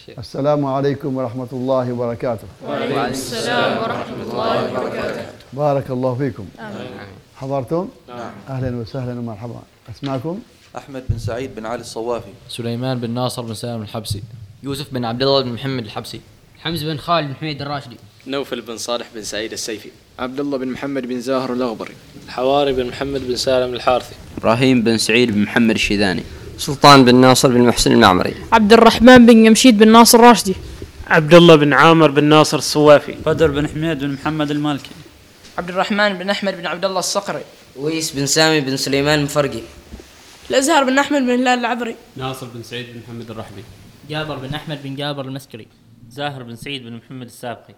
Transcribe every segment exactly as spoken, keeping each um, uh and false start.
السلام عليكم ورحمة الله وبركاته. وعليكم السلام ورحمة الله وبركاته. بارك الله فيكم. آمين. حضرتم؟ نعم. أهلا وسهلا ومرحبا. أسماءكم؟ أحمد بن سعيد بن علي الصوافي. سليمان بن ناصر بن سالم الحبسي. يوسف بن عبد الله بن محمد الحبسي. حمزة بن خالد بن حميد الراشدي. نوفل بن صالح بن سعيد السيفي. عبد الله بن محمد بن زاهر الأغبري. حواري بن محمد بن سالم الحارثي. إبراهيم بن سعيد بن محمد الشيداني. سلطان بن ناصر بن محسن المعمري. عبد الرحمن بن يمشيد بن ناصر الراشدي. عبد الله بن عامر بن ناصر الصوافي. بدر بن حميد بن محمد المالكي. عبد الرحمن بن أحمد بن عبد الله الصقري. ويس بن سامي بن سليمان المفرقي. الأزهر بن أحمد بن هلال العبري. ناصر بن سعيد بن محمد الرحبي. جابر بن أحمد بن جابر المسكري. زاهر بن سعيد بن محمد السابقي.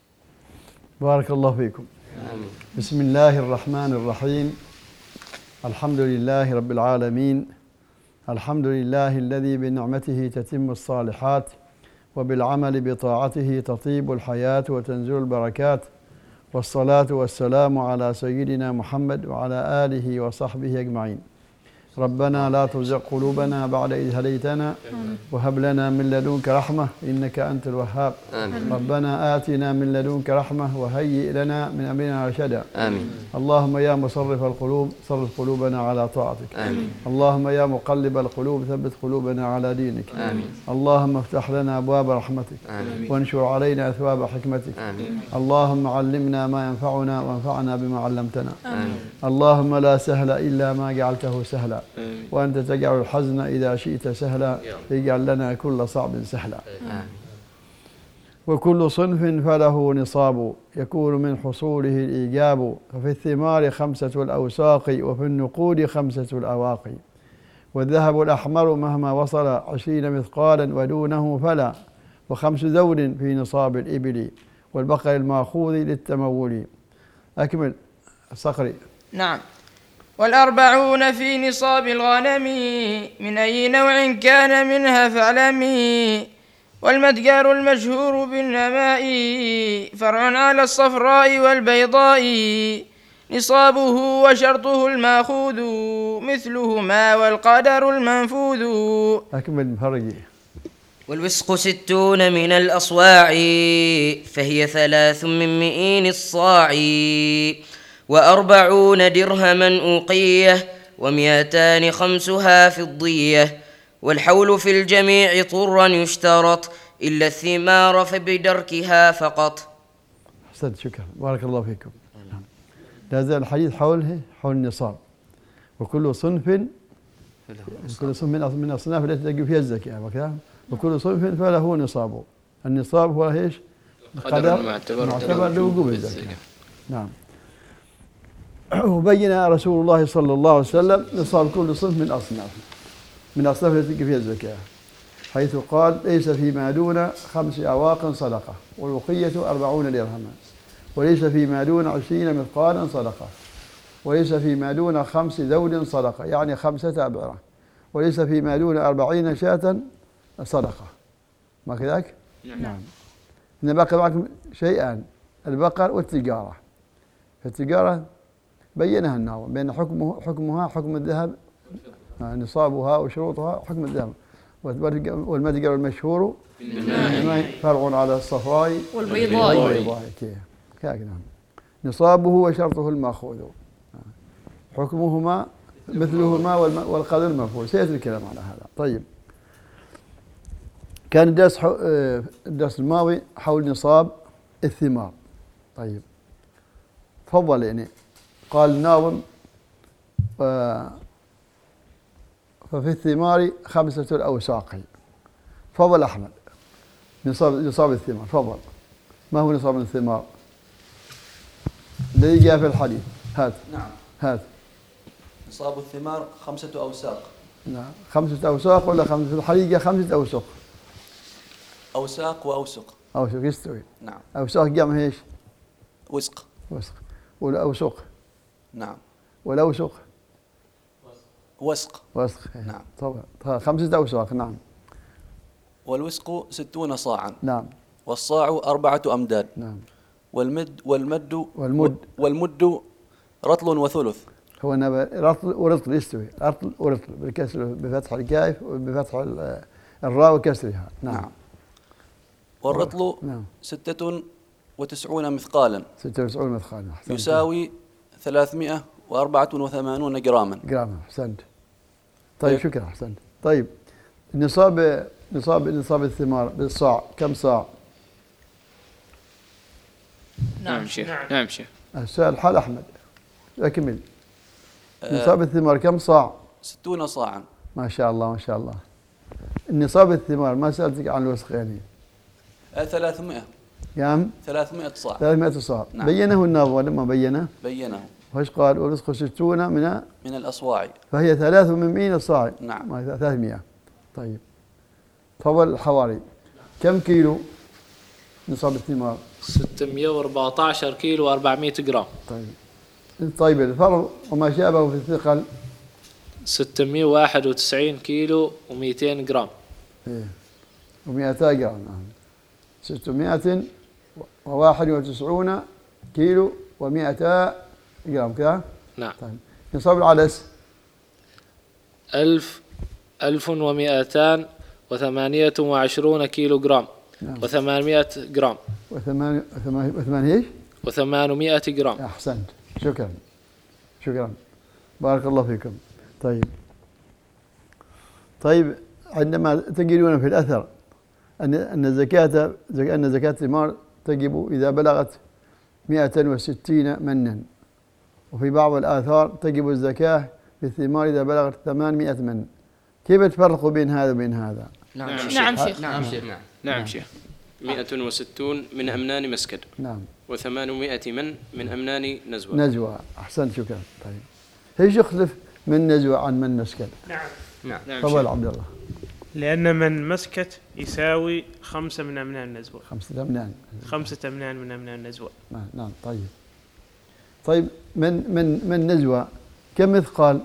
بارك الله فيكم. آمين. بسم الله الرحمن الرحيم. الحمد لله رب العالمين. الحمد لله الذي بنعمته تتم الصالحات وبالعمل بطاعته تطيب الحياة وتنزل البركات، والصلاة والسلام على سيدنا محمد وعلى آله وصحبه أجمعين. ربنا لا تزغ قلوبنا بعد إذ هديتنا وهب لنا من لدنك رحمة إنك أنت الوهاب. آمين. ربنا آتنا من لدنك رحمة وهيئ لنا من أمرنا رشدا. آمين. اللهم يا مصرف القلوب صرف قلوبنا على طاعتك. آمين. اللهم يا مقلب القلوب ثبت قلوبنا على دينك. آمين. اللهم افتح لنا أبواب رحمتك. آمين. وانشر علينا أثواب حكمتك. آمين. اللهم علمنا ما ينفعنا وانفعنا بما علمتنا. آمين. اللهم لا سهل إلا ما جعلته سهلا، آمين. وأنت تجعل الحزن إذا شئت سهلا، اجعل لنا كل صعب سهلا. آمين. وكل صنف فله نصاب يكون من حصوله الإيجاب، ففي الثمار خمسة الأوساق وفي النقود خمسة الأواقي، والذهب الأحمر مهما وصل عشرين مثقالا ودونه فلا، وخمس ذود في نصاب الإبل، والبقر المأخوذ للتمول. أكمل الصقري. نعم. والأربعون في نصاب الغنم من أي نوع كان منها فاعلمي، والمتجر المشهور بالنماء فرع على الصفراء والبيضاء، نصابه وشرطه المأخوذ مثلهما والقدر المنفوذ. أكمل مفرقي. والوسق ستون من الأصواع فهي ثلاث من مئين الصاع، وأربعون درهما أوقية ومئتان خمسها فضية، والحول في الجميع طرا يشترط إلا الثمار فبدركها فقط. أحسنت، شكرا، بارك الله فيكم. لا زال الحديث حوله حول النصاب، وكل صنف كل صنف من من الأصناف التي تجب فيها الزكاة وكذا، وكل صنف فله نصابه. النصاب هو ايش؟ القدر المعتبر لوجوب الزكاة. نعم. وبين رسول الله صلى الله عليه وسلم نصاب كل صنف من أصناف من الأصناف التي تجب فيها الزكاة، حيث قال: ليس فيما دون خمس أواق صدقة، والوقية أربعون درهما، وليس فيما دون عشرين مثقالا صدقة، وليس فيما دون خمس ذود صدقة، يعني خمسة أبعرة، وليس فيما دون أربعين شاة صدقة. ما كذلك؟ نعم. إن بقي معكم شيئان: البقر والتجارة. فالتجارة بينها الناظم بين حكمه حكمها حكم الذهب، نصابها وشروطها حكم الذهب، والمتجر المشهور فرع على الصفراء والبيضاء. نعم. نصابه وشرطه المأخوذ، حكمهما مثلهما والقدر المنفوذ. سيأتي الكلام على هذا. طيب، كان الدرس الدرس الماضي حول نصاب الثمار. طيب، تفضل. يعني قال الناظم: ففي الثمار خمسة الأوساق. تفضل أحمد، نصاب نصاب الثمار. تفضل، ما هو نصاب الثمار الذي جاء في الحديث؟ هات. نعم. هات. نصاب الثمار خمسة أوساق. نعم. خمسة أوساق ولا خمسة؟ في الحديث جاء خمسة أوسق. أوساق وأوسق. أوسق يستوي. نعم. أوساق جمع ايش؟ وسق. وسق. والأوسق. نعم. والأوسق. وسق. وسق. نعم. طبعا خمسة أوساق. نعم. والوسق ستون صاعا. نعم. والصاع أربعة أمداد. نعم. والمد والمد والمد والمد رطل وثلث. هو رطل ورطل يستوي، رطل ورطل بالكسر بفتح الكاف وبفتح الراء وكسرها. نعم. نعم. والرطل نعم. ستة وتسعون مثقالا ستة وتسعون مثقالا يساوي ثلاثمائة وأربعة وثمانون جراما جراما. أحسنت. طيب شكرا. أحسنت. طيب النصاب نصاب نصاب الثمار بالصاع كم صاع؟ نعم شيخ. نعم شيخ. السؤال حال أحمد أكمل. نصاب الثمار كم صاع؟ ستون صاعا. ما شاء الله ما شاء الله. النصاب الثمار ما سألتك عن الوسق يعني. ثلاثمائة. كم؟ ثلاثمائة صاع. ثلاثمائة صاع. نعم. بينه الناظم ولا ما بينه؟ بينه. وش قال؟ والوسق ستون من من الأصواع. فهي ثلاث من مئين صاع. نعم. ثلاثمائة. طيب. تفضل الحواري. كم كيلو نصاب الثمار؟ ستمائة وأربعة عشر كيلو وأربعمائة جرام. طيب. طيب الفرق وما شابه في الثقل؟ ستمائة وواحد وتسعين كيلو ومئتين جرام. إيه. ومئتا جرام. نعم. ستمائة وواحد وتسعون كيلو ومئتا جرام كذا؟ نعم. طيب. نصاب العدس؟ ألف ألف ومئتان وثمانية وعشرون كيلو جرام. نعم. وثمانمائة جرام. وثمان وثمان ايش؟ وثمانمائة جرام. أحسنت. شكرا. شكرا. بارك الله فيكم. طيب. طيب عندما تجدون في الأثر أن أن زكاة أن زكاة الثمار تجب إذا بلغت مئة وستين منا، وفي بعض الآثار تجب الزكاة في الثمار إذا بلغت ثمانمائة من. كيف تفرقوا بين هذا وبين هذا؟ نعم نعم شيخ. نعم شيخ. نعم نعم شيخ. مئة وستون من أمنان مسكد. نعم. وثمانمائة من من أمنان نزوة. نزوة. أحسنت. شكرا. طيب. ايش يختلف من نزوة عن من مسكت؟ نعم. نعم. تفضل عبد الله. لأن من مسكت يساوي خمسة من أمنان نزوة. خمسة أمنان. خمسة أمنان من أمنان نزوة. نعم. نعم. طيب. طيب من من من نزوة كم مثقال؟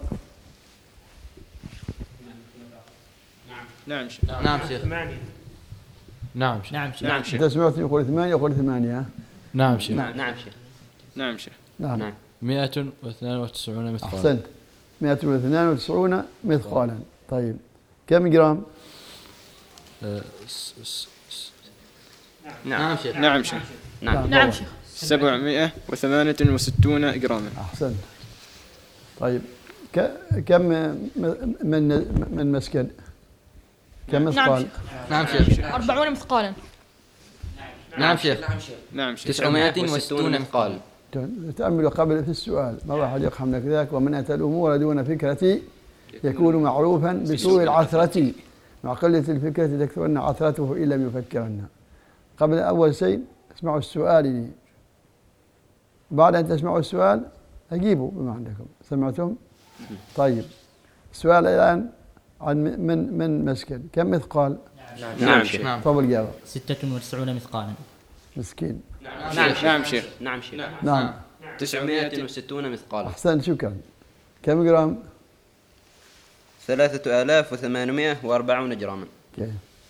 نعم شيخ. نعم شيخ. ثمانية. نعم شيخ. نعم شيخ. نعم شيخ. أنت سمعت يقول ثمانية يقول ثمانية. نعم شيخ. نعم نعم شيخ. نعم شيخ. نعم. نعم. مئة واثنان وتسعون مثقالا. أحسنت. مئة واثنان وتسعون مثقالا. طيب كم جرام؟ أه س س س نعم شيخ. نعم شيخ. نعم. نعم شيخ. سبعمائة وثمانية وستون جراما. أحسنت. طيب كم من من مسكن؟ كم مثقال؟ نعم شيخ. أربعون مثقالا. نعم شيخ. نعم شيخ. تسعمائة وستون مثقال. تأملوا قبل في السؤال ما واحد يقحم لك ذاك. ومن أتى الأمور دون فكرة يكون معروفا بسوء العثرة، مع قلة الفكرة تكثرن عثرته إن لم يفكرن. قبل أول شيء اسمعوا السؤال، بعد أن تسمعوا السؤال أجيبوا بما عندكم. سمعتم؟ طيب السؤال الآن عن من من مسكن كم مثقال؟ نعم شيخ. نعم. تفضل جاوب. ستة وتسعون مثقالا. مسكين. نعم نعم شيخ. نعم شيخ. نعم. تسعمائة وستون مثقالا. أحسنت. شكرا. كم جرام؟ ثلاثة آلاف وثمانمائة وأربعون جراما. كيف؟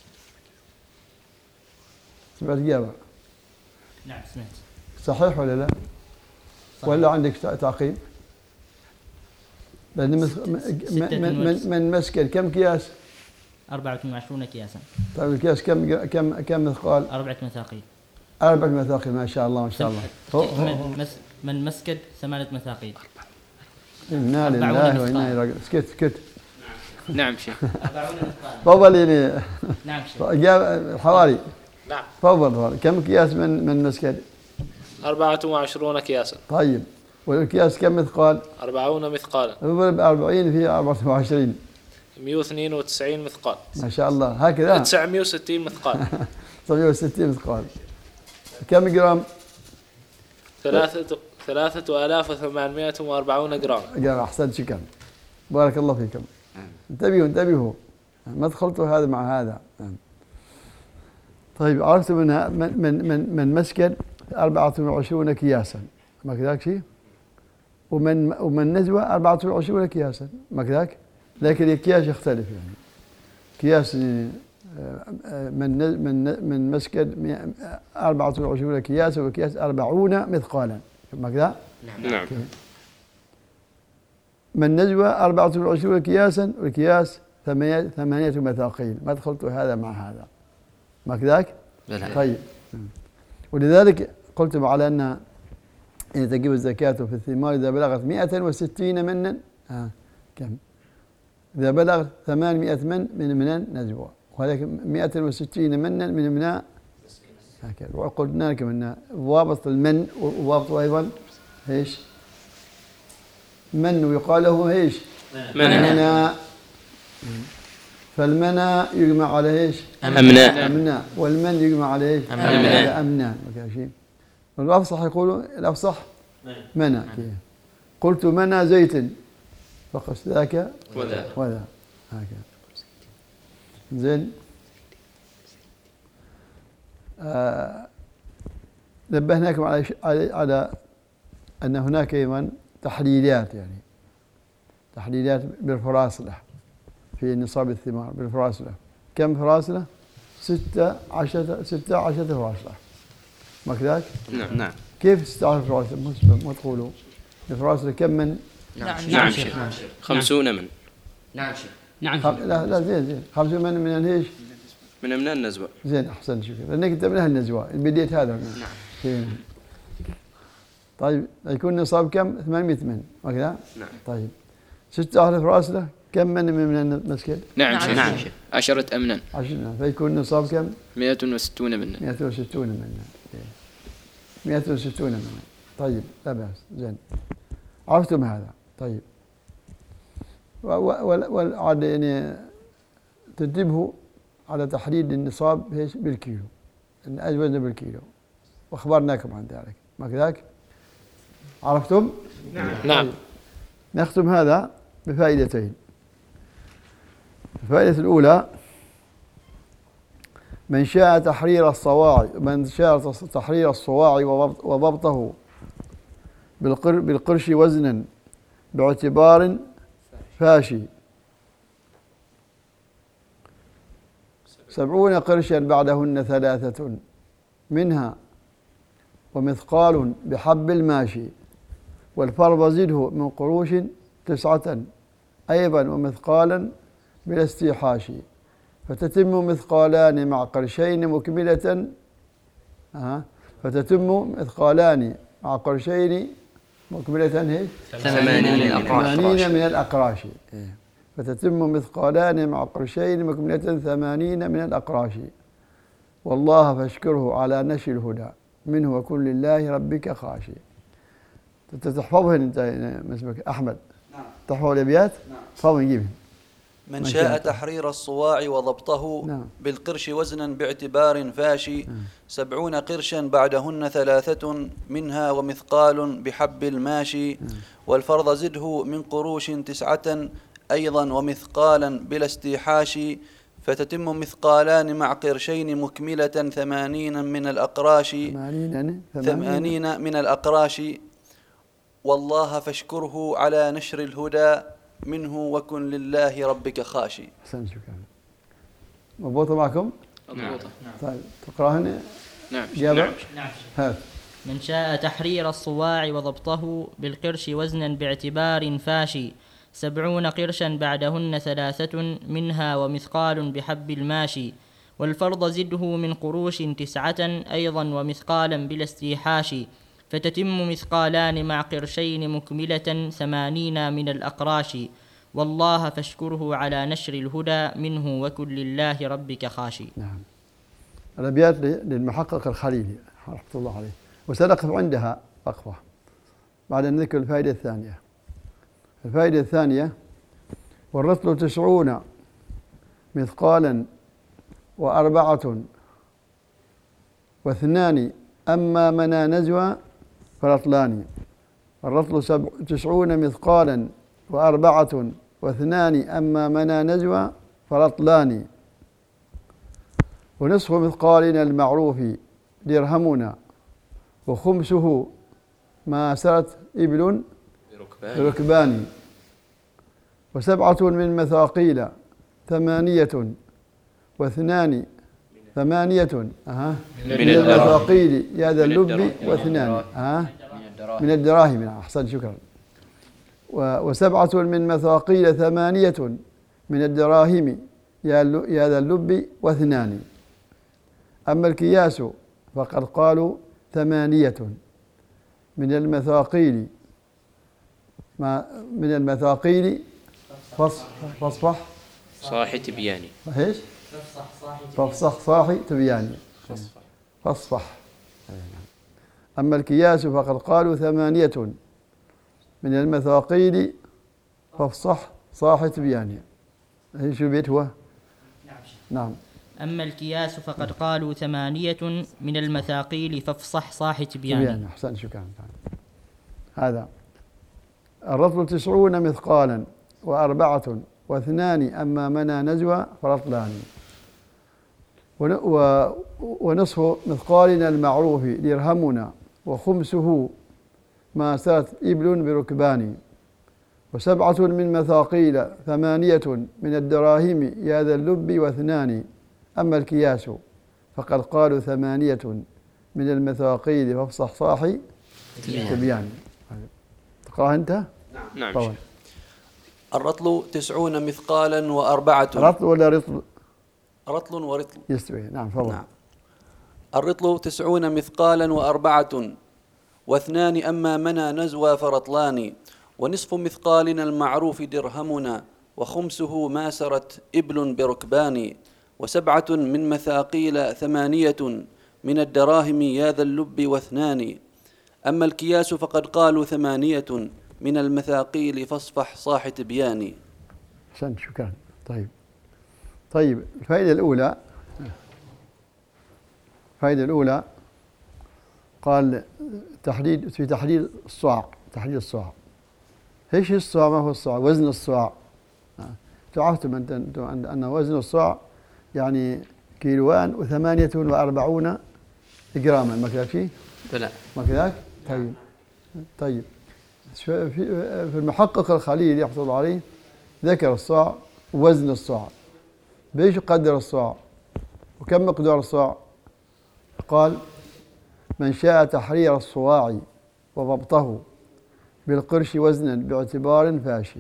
سمعت جاوب؟ نعم سمعت. صحيح ولا لا؟ صحيح. ولا عندك تعقيب؟ لأن من من من مسكن كم كياس؟ أربعة وعشرون كياسا. طيب الكياس كم كم كم مثقال؟ أربعة مثاقيل. أربعة مثاقيل. ما شاء الله ما شاء الله. من, مس من مسكد ثمانية مثاقيل. إنا لله وإنا إليه راجعون. سكت سكت. نعم شيخ. تفضل يعني. نعم شيخ. جاب الحواري. نعم. تفضل. كم كياس من من مسكد؟ أربعة وعشرون كياسا. طيب والكياس كم مثقال؟ أربعون مثقالا. اضرب أربعين في أربعة وعشرين. مئة واثنين وتسعين مثقال. ما شاء الله. هكذا. تسعمائة وستين مثقال. تسعمائة وستين مثقال. كم جرام؟ ثلاثة ثلاثة آلاف وثمانمائة وأربعون جرام. جرام. أحسنت. شكرا. بارك الله فيكم. انتبهوا انتبهوا ما تخلطوا هذا مع هذا. طيب عرفتم من من من من مسكن أربعة وعشرين كياسا، ما كذاك شيء؟ ومن ومن نزوة أربعة وعشرين كياسا، ما كذاك؟ لكن الكياس يختلف يعني. كياس من من من مسكن أربعة وعشرين كياسا وكياس أربعون مثقالا، ما كذا؟ نعم. من نزوة أربعة وعشرين كياسا والكياس ثمانية ثمانية مثاقيل، ما دخلت هذا مع هذا، ما كذاك؟ طيب. ولذلك قلتم على أن إن تجب الزكاة في الثمار إذا بلغت مئة وستين منا آه. كم؟ إذا بلغت ثمانمائة من من منان نزوة، وهذا مئة وستين منا من مناء هكذا. وقلنا لكم أن ضابط المن وضابط أيضا إيش؟ من ويقال له إيش؟ منى. فالمنى يجمع على إيش؟ أمناء. أمناء. والمن يجمع على إيش؟ أمناء. أمناء. شيء. والأفصح يقولوا الأفصح منى. قلت منى زيت فقس ذاك وذا وذا هكذا. زين. آه نبهناكم على على على أن هناك أيضا تحليلات، يعني تحليلات بالفراسلة في نصاب الثمار بالفراسلة. كم فراسلة؟ ستة عشرة ستة عشرة فراسلة. ما كذاك؟ نعم نعم. كيف ستة عشرة فراسلة؟ ما تقولوا الفراسلة كم من؟ نعم نعم شيخ. خمسون من. نعم شيخ. نعم خم... لا لا زين زين خمسون من من ايش؟ من أمناء النزوة. زين أحسن شكرا، لأنك أنت من أهل النزوة بديت هذا. نعم. طيب يكون نصاب كم؟ ثمانمائة من وكذا؟ نعم. طيب ستة عشرة فراسلة كم من من المسكين؟ نعم شيخ. نعم شيخ. عشرة أمنان. عشرة. فيكون نصاب كم؟ مئة وستون منا. مئة وستون منا. مئة وستون منا. طيب لا بأس. زين. عرفتم هذا؟ طيب. وعاد يعني تنتبهوا على تحديد النصاب بالكيلو، الوزن بالكيلو، واخبرناكم عن ذلك، ما كذلك؟ عرفتم؟ نعم. نعم. نختم هذا بفائدتين. الفائدة الأولى: من شاء تحرير الصواعي من شاء تحرير الصواعي وضبطه بالقرش وزنا باعتبار فاشي سبعون قرشا بعدهن ثلاثة منها ومثقال بحب الماشي والفرض زده من قروش تسعة أيضا ومثقالا بلا استيحاش فتتم مثقالان مع قرشين مكملة أه. فتتم مثقالان مع قرشين مكملة هي ثمانين من الأقراش. فتتم مثقالان مع قرشين مكملة ثمانين من الأقراش. والله فاشكره على نشر الهدى منه وكن لله ربك خاشي. تحفظهن انت اسمك احمد؟ نعم. تحفظ الابيات؟ نعم. تفضل نجيبهم. من, من شاء تحرير الصواع وضبطه نعم. بالقرش وزنا باعتبار فاشي نعم. سبعون قرشا بعدهن ثلاثة منها ومثقال بحب الماشي نعم. والفرض زده من قروش تسعة أيضا ومثقالا بلا استيحاش فتتم مثقالان مع قرشين مكملة ثمانين من الأقراش ثمانين, ثمانين من الأقراش. والله فاشكره على نشر الهدى منه وكن لله ربك خاشي. أحسن شكرا. مضبوطة معكم؟ مضبوطة. طيب تقرأهن؟ نعم. نعم. نعم. هات. من شاء تحرير الصواع وضبطه بالقرش وزنا باعتبار فاشي سبعون قرشا بعدهن ثلاثة منها ومثقال بحب الماشي والفرض زده من قروش تسعة أيضا ومثقالا بلا استيحاش فتتم مثقالان مع قرشين مكملة ثمانين من الأقراش. والله فاشكره على نشر الهدى منه وكن لله ربك خاشي. نعم. الأبيات للمحقق الخليلي رحمة الله عليه، وسنقف عندها وقفة بعد أن نذكر الفائدة الثانية. الفائدة الثانية: والرطل تسعون مثقالا وأربعة واثنان أما منا نزوى فرطلان. الرطل سبع تسعون مثقالا وأربعة واثنان أما منا نزوى فرطلان. ونصف مثقالنا المعروف درهمنا وخمسه ما سرت إبل بركبان. وسبعة من مثاقيل ثمانية واثنان ثمانية أها من, من المثاقيل يا ذا اللب واثنان أها من الدراهم. أحسن شكرا. وسبعة من مثاقيل ثمانية من الدراهم يا ذا اللب واثنان أما الكياس فقد قالوا ثمانية من المثاقيل ما من المثاقيل فاصفح صاحي تبياني. ايش؟ فافصح صاحي تبياني فاصفح. أما الكياس فقد قالوا ثمانية من المثاقيل فافصح صاحي تبياني. ايش البيت هو؟ نعم. أما الكياس فقد قالوا ثمانية من المثاقيل فافصح صاحي تبياني. أحسن شكرا. هذا الرطل تسعون مثقالا وأربعة واثنان أما منا نزوى فرطلان ونصف مثقالنا المعروف درهمنا وخمسه ما سرت إبل بركبان وسبعة من مثاقيل ثمانية من الدراهم يا ذا اللب واثنان. أما الكياس فقد قالوا ثمانية من المثاقيل فافصح صاحي تبيان. تقرأها أنت؟ نعم. نعم. الرطل تسعون مثقالا وأربعة. رطل ولا رطل؟ رطل ورطل يستوي. نعم فضل. نعم. الرطل تسعون مثقالا وأربعة واثنان أما منا نزوى فرطلان ونصف مثقالنا المعروف درهمنا وخمسه ما سرت إبل بركبان وسبعة من مثاقيل ثمانية من الدراهم يا ذا اللب واثنان. أما الكياس فقد قالوا ثمانية من المثاقيل فاصفح صاح تبيان. أحسنت شكرا. طيب طيب الفائدة الأولى الفائدة الأولى قال تحديد في تحديد الصاع. تحديد الصاع ايش الصاع؟ ما هو الصاع؟ وزن الصاع. تعرفتم أنت أن وزن الصاع يعني كيلوان وثمانية وأربعون جراما. ما كذاك شيء؟ لا ما كذاك؟ طيب طيب في المحقق الخليل يحفظ الله عليه ذكر الصاع ووزن الصاع. بإيش يقدر الصاع وكم مقدار الصاع؟ قال من شاء تحرير الصواع وضبطه بالقرش وزنا باعتبار فاشي.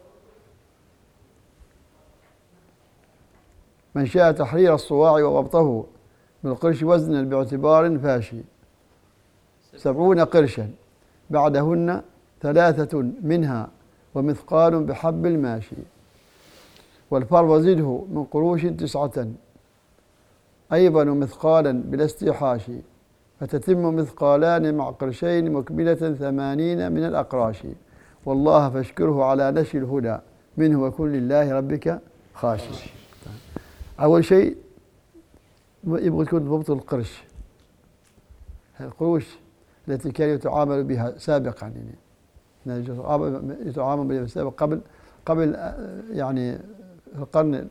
من شاء تحرير الصواع وضبطه بالقرش وزنا باعتبار فاشي سبعون قرشا بعدهن ثلاثة منها ومثقال بحب الماشي والفرض زده من قروش تسعة أيضا مثقالا بلا استيحاش فتتم مثقالان مع قرشين مكملة ثمانين من الأقراش والله فاشكره على نشر الهدى منه وكن لله ربك خاشي. أول شيء يبغى تكون ضبط القرش. القروش التي كان يتعامل بها سابقا يعني يتعامل بها سابقا قبل قبل يعني في القرن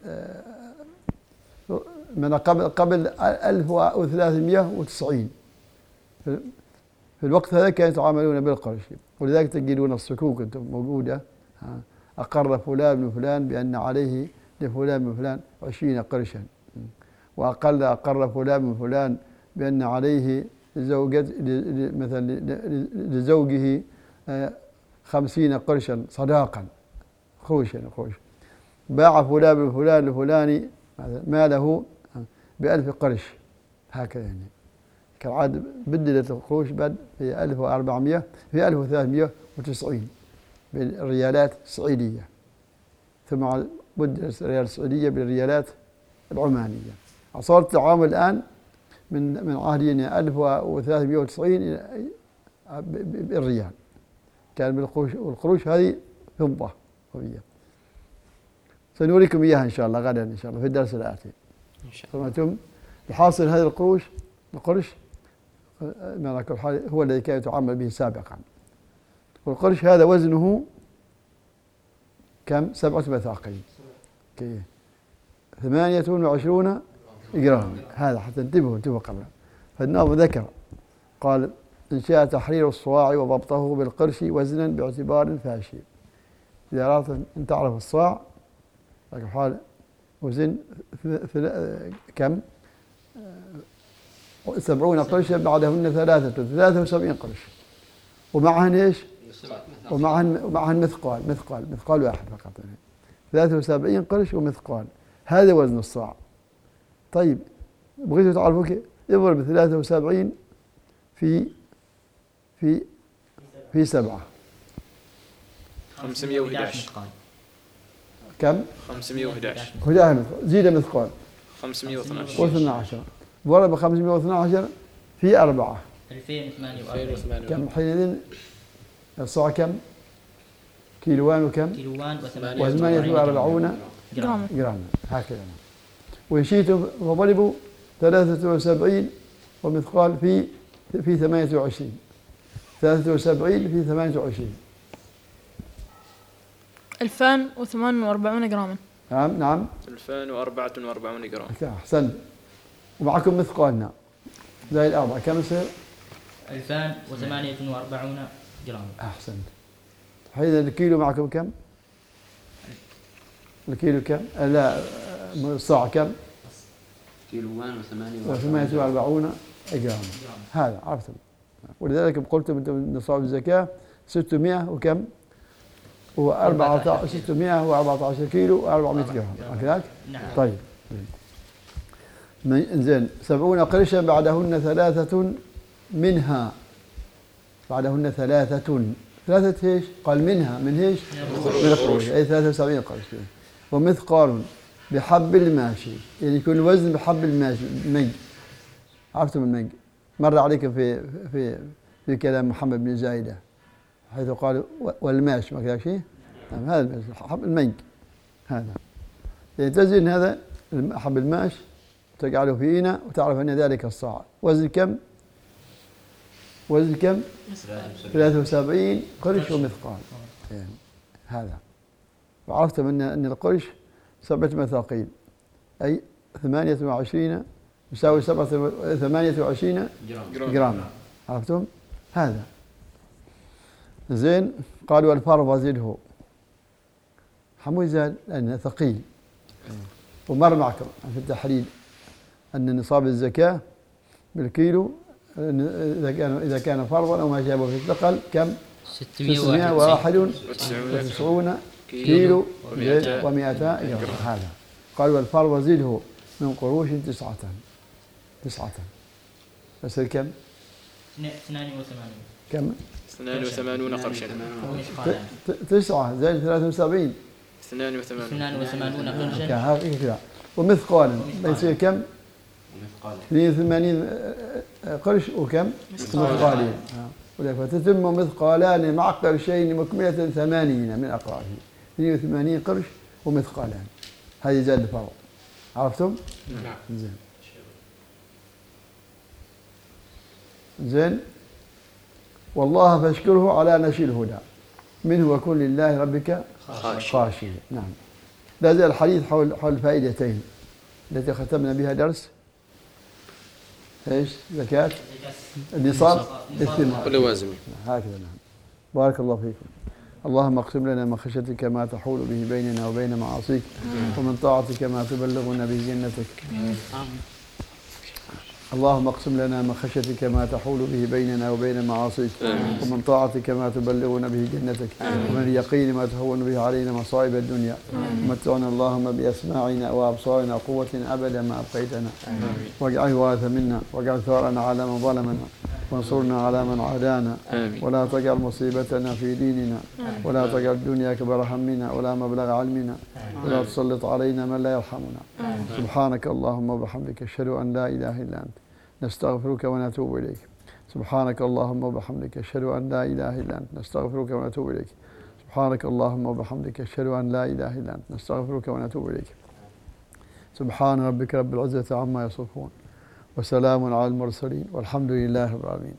من قبل قبل ألف وثلاثمائة وتسعين في الوقت هذا كانوا يتعاملون بالقرش ولذلك تجدون الصكوك أنتم موجودة أقر فلان من فلان بأن عليه لفلان من فلان عشرين قرشا وأقل أقر فلان من فلان بأن عليه لزوجة مثلا لزوجه خمسين قرشا صداقا خروشا خروش باع فلان من فلان لفلان ماله بألف قرش هكذا يعني كالعادة بدلت القروش بعد في ألف وأربعمائة في ألف وثلاثمائة وتسعين بالريالات السعودية ثم بدلت الريال السعودية بالريالات العمانية. صار التعامل الآن من من عهدنا ألف وثلاثمائة وتسعين بالريال كان بالقروش والقروش هذه فضة قوية. سنوريكم إياها إن شاء الله غدا إن شاء الله في الدرس الآتي. إن شاء الله. ثم الحاصل هذه القروش القرش هو الذي كان يتعامل به سابقا والقرش هذا وزنه كم؟ سبعة مثاقيل ثمانية وعشرون جرام. هذا حتى انتبهوا انتبهوا قبل. فالناظم ذكر قال إن شاء تحرير الصواع وضبطه بالقرش وزنا باعتبار فاشي. إذا أردت أن تعرف الصاع لكن حال وزن كم؟ سبعون قرشا بعدهن ثلاثة ثلاثة وسبعين قرش ومعهن إيش؟ ومعهن ومعهن مثقال مثقال مثقال واحد فقط ثلاثة وسبعين قرش ومثقال. هذا وزن الصاع. طيب بغيتوا تعرفوا كيف؟ اضرب ثلاثة وسبعين في في في سبعة. خمسمائة وأحد عشر. كم؟ خمسمائة وأحد عشر. أحد عشر زيد مثقال. خمسمائة واثني عشر. واثنى عشر. ضرب خمسمائة واثنى عشر في أربعة. ألفين وثمانية وأربعين. كم حينئذ الصاع كم؟ كيلوان وكم؟ كيلوان وثمانية وأربعون جراما. جراما. هكذا. وإن شئتم فضربوا ثلاثة وسبعين ومثقال في في ثمانية وعشرين. ثلاثة وسبعين في ثمانية وعشرين. ألفان وثمان وأربعون جراما. نعم نعم. ألفان وأربعة وأربعون جرام. أحسنت. ومعكم مثقالنا زي الأربعة كم يصير؟ ألفان وثمانية وأربعون جراما. أحسنت. حين الكيلو معكم كم؟ الكيلو كم؟ لا الصاع كم؟ كيلوان وثمانية وأربعون جراما. هذا عرفتم. ولذلك قلتم أنتم نصاب الزكاة ستمائة وكم؟ وأربعة ستمائة وأربعة عشر كيلو وأربعمائة جرام. هكذاك؟ نعم. طيب. زين سبعون قرشا بعدهن ثلاثة منها. بعدهن ثلاثة. ثلاثة ايش؟ قال منها من ايش؟ من القروش. أي ثلاثة وسبعين قرش. ومثقال بحب الماشي، يعني يكون الوزن بحب الماشي. المنج. عرفتم المنج؟ مر عليكم في في في كلام محمد بن زايدة حيث قال والماش ما كذا شيء. نعم هذا الماش حب المنج هذا. يعني تزن هذا حب الماش تجعله في إناء وتعرف أن ذلك الصاع. وزن كم؟ وزن كم؟ ثلاثة وسبعين قرش ومثقال. يعني هذا. وعرفتم أن أن القرش سبعة مثاقيل أي ثمانية وعشرين يساوي سبعة ثمانية وعشرين جرام. عرفتم؟ هذا. زين قالوا الفرض زده. حمو زاد لأنه ثقيل. ومر معكم في التحليل أن نصاب الزكاة بالكيلو إذا كان إذا كان فرضا أو ما شابه في الثقل كم؟ ستمائة وواحد وتسعون كيلو ومئتا جرام. هذا. قالوا الفرض زده من قروش تسعة تسعة. بس كم؟ اثنان وثمانين. كم؟ اثنان وثمانون قرشا. تسعة زائد ثلاثة وسبعين. اثنان وثمانون. اثنان وثمانون قرشا. كذا. ومثقالا يصير كم؟ اثنين وثمانين قرش وكم؟ مثقالين. فتتم مثقالان مع قرشين مكملة ثمانين من أقراره. اثنين وثمانين قرش ومثقالان. هذه زاد الفرض. عرفتم؟ نعم. زين. زين. والله فاشكره على نشي الهدى منه وكن لله ربك خاشعا. نعم. لا زال الحديث حول حول الفائدتين التي ختمنا بها درس. ايش؟ زكاة النصاب الثمار واللوازم. هكذا. نعم. بارك الله فيكم. اللهم اقسم لنا من خشيتك ما تحول به بيننا وبين معاصيك ومن طاعتك ما تبلغنا به جنتك. اللهم اقسم لنا من خشيتك ما تحول به بيننا وبين معاصيك ومن طاعتك ما تبلغنا به جنتك ومن اليقين ما تهون به علينا مصائب الدنيا. متعنا اللهم بأسماعنا وأبصارنا قوتنا أبدا ما أبقيتنا واجعله وارثا منا واجعل ثارنا على من ظلمنا وانصرنا على من عادانا ولا تجعل مصيبتنا في ديننا ولا تجعل الدنيا أكبر همنا ولا مبلغ علمنا ولا تسلط علينا من لا يرحمنا. سبحانك اللهم وبحمدك أشهد أن لا إله إلا أنت نستغفرك ونتوب إليك. سبحانك اللهم وبحمدك أشهد أن لا إله إلا أنت نستغفرك ونتوب إليك. سبحانك اللهم وبحمدك أشهد أن لا إله إلا أنت نستغفرك ونتوب إليك. سبحان ربك رب العزة عما يصفون وسلام على المرسلين والحمد لله رب العالمين.